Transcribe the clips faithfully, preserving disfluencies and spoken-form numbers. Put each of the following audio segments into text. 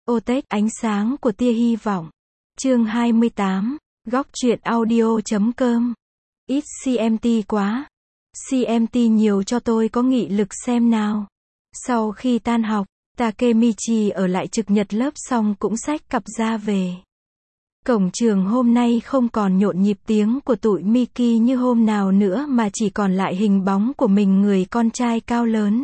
Otech, ánh sáng của tia hy vọng. Chương hai mươi tám, góc truyện audio chấm com. Ít xê em tê quá. xê em tê nhiều cho tôi có nghị lực xem nào. Sau khi tan học, Takemichi ở lại trực nhật lớp xong cũng xách cặp ra về. Cổng trường hôm nay không còn nhộn nhịp tiếng của tụi Miki như hôm nào nữa mà chỉ còn lại hình bóng của mình người con trai cao lớn.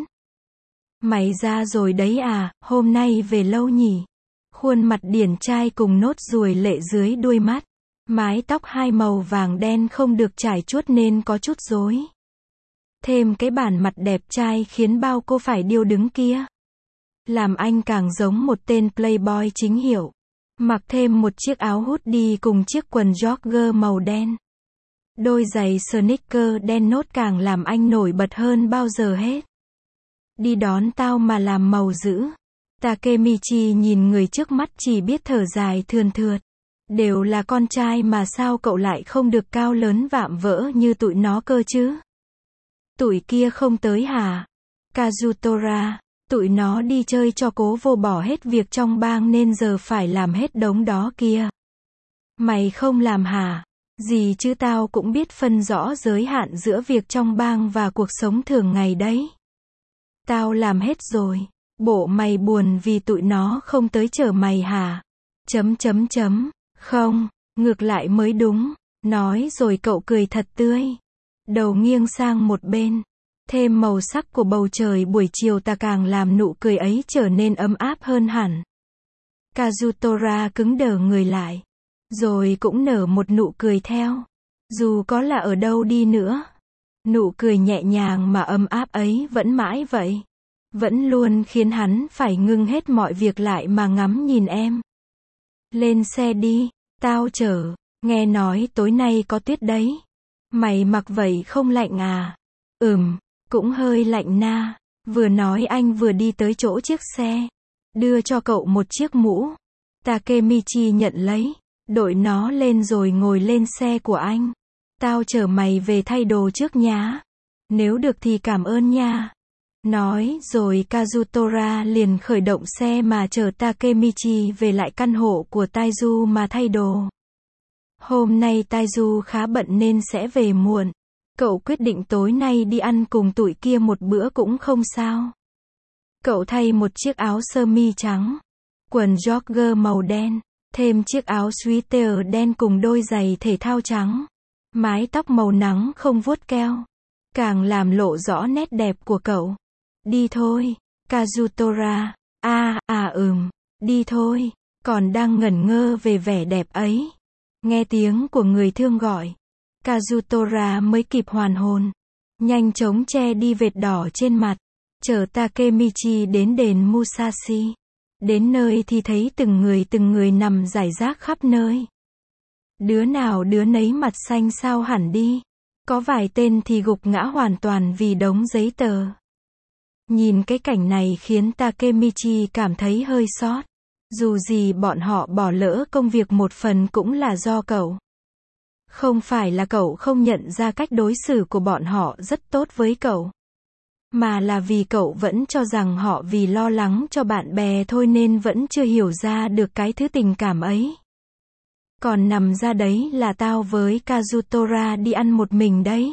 Mày ra rồi đấy à, hôm nay về lâu nhỉ? Khuôn mặt điển trai cùng nốt ruồi lệ dưới đuôi mắt. Mái tóc hai màu vàng đen không được trải chuốt nên có chút rối. Thêm cái bản mặt đẹp trai khiến bao cô phải điêu đứng kia. Làm anh càng giống một tên playboy chính hiệu. Mặc thêm một chiếc áo hoodie cùng chiếc quần jogger màu đen. Đôi giày sneaker đen nốt càng làm anh nổi bật hơn bao giờ hết. Đi đón tao mà làm màu dữ. Takemichi nhìn người trước mắt chỉ biết thở dài thườn thượt. Đều là con trai mà sao cậu lại không được cao lớn vạm vỡ như tụi nó cơ chứ? Tụi kia không tới hả? Kazutora, tụi nó đi chơi cho cố vô bỏ hết việc trong bang nên giờ phải làm hết đống đó kia. Mày không làm hả? Gì chứ tao cũng biết phân rõ giới hạn giữa việc trong bang và cuộc sống thường ngày đấy. Tao làm hết rồi. Bộ mày buồn vì tụi nó không tới chở mày hả? Chấm chấm chấm. Không, ngược lại mới đúng. Nói rồi cậu cười thật tươi. Đầu nghiêng sang một bên. Thêm màu sắc của bầu trời buổi chiều ta càng làm nụ cười ấy trở nên ấm áp hơn hẳn. Kazutora cứng đờ người lại. Rồi cũng nở một nụ cười theo. Dù có là ở đâu đi nữa. Nụ cười nhẹ nhàng mà ấm áp ấy vẫn mãi vậy. Vẫn luôn khiến hắn phải ngưng hết mọi việc lại mà ngắm nhìn em. Lên xe đi, tao chở. Nghe nói tối nay có tuyết đấy. Mày mặc vậy không lạnh à? Ừm, cũng hơi lạnh na. Vừa nói anh vừa đi tới chỗ chiếc xe. Đưa cho cậu một chiếc mũ. Takemichi nhận lấy. Đội nó lên rồi ngồi lên xe của anh. Tao chở mày về thay đồ trước nhá. Nếu được thì cảm ơn nha. Nói rồi Kazutora liền khởi động xe mà chở Takemichi về lại căn hộ của Taizu mà thay đồ. Hôm nay Taizu khá bận nên sẽ về muộn. Cậu quyết định tối nay đi ăn cùng tụi kia một bữa cũng không sao. Cậu thay một chiếc áo sơ mi trắng, quần jogger màu đen, thêm chiếc áo sweater đen cùng đôi giày thể thao trắng. Mái tóc màu nắng không vuốt keo, càng làm lộ rõ nét đẹp của cậu. Đi thôi, Kazutora. À, à ừm, đi thôi. Còn đang ngẩn ngơ về vẻ đẹp ấy. Nghe tiếng của người thương gọi. Kazutora mới kịp hoàn hồn. Nhanh chóng che đi vệt đỏ trên mặt. Chở Takemichi đến đền Musashi. Đến nơi thì thấy từng người từng người nằm rải rác khắp nơi. Đứa nào đứa nấy mặt xanh xao hẳn đi. Có vài tên thì gục ngã hoàn toàn vì đống giấy tờ. Nhìn cái cảnh này khiến Takemichi cảm thấy hơi xót. Dù gì bọn họ bỏ lỡ công việc một phần cũng là do cậu. Không phải là cậu không nhận ra cách đối xử của bọn họ rất tốt với cậu. Mà là vì cậu vẫn cho rằng họ vì lo lắng cho bạn bè thôi nên vẫn chưa hiểu ra được cái thứ tình cảm ấy. Còn nằm ra đấy là tao với Kazutora đi ăn một mình đấy.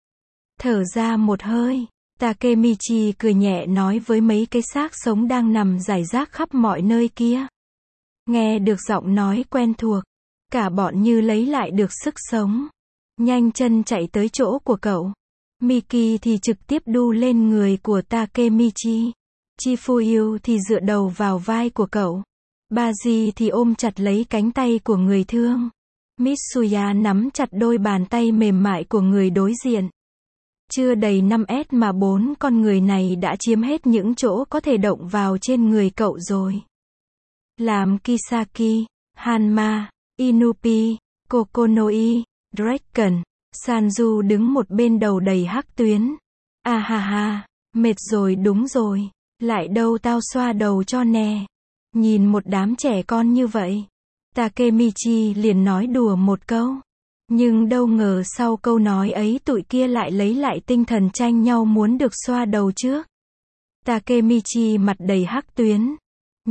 Thở ra một hơi. Takemichi cười nhẹ nói với mấy cái xác sống đang nằm rải rác khắp mọi nơi kia. Nghe được giọng nói quen thuộc. Cả bọn như lấy lại được sức sống. Nhanh chân chạy tới chỗ của cậu. Miki thì trực tiếp đu lên người của Takemichi. Chifuyu thì dựa đầu vào vai của cậu. Baji thì ôm chặt lấy cánh tay của người thương. Mitsuya nắm chặt đôi bàn tay mềm mại của người đối diện. Chưa đầy năm S mà bốn con người này đã chiếm hết những chỗ có thể động vào trên người cậu rồi. Làm Kisaki, Hanma, Inupi, Kokonoi, Draken, Sanju đứng một bên đầu đầy hắc tuyến. À ha ha, mệt rồi đúng rồi, lại đâu tao xoa đầu cho nè. Nhìn một đám trẻ con như vậy. Takemichi liền nói đùa một câu. Nhưng đâu ngờ sau câu nói ấy tụi kia lại lấy lại tinh thần tranh nhau muốn được xoa đầu trước. Takemichi mặt đầy hắc tuyến.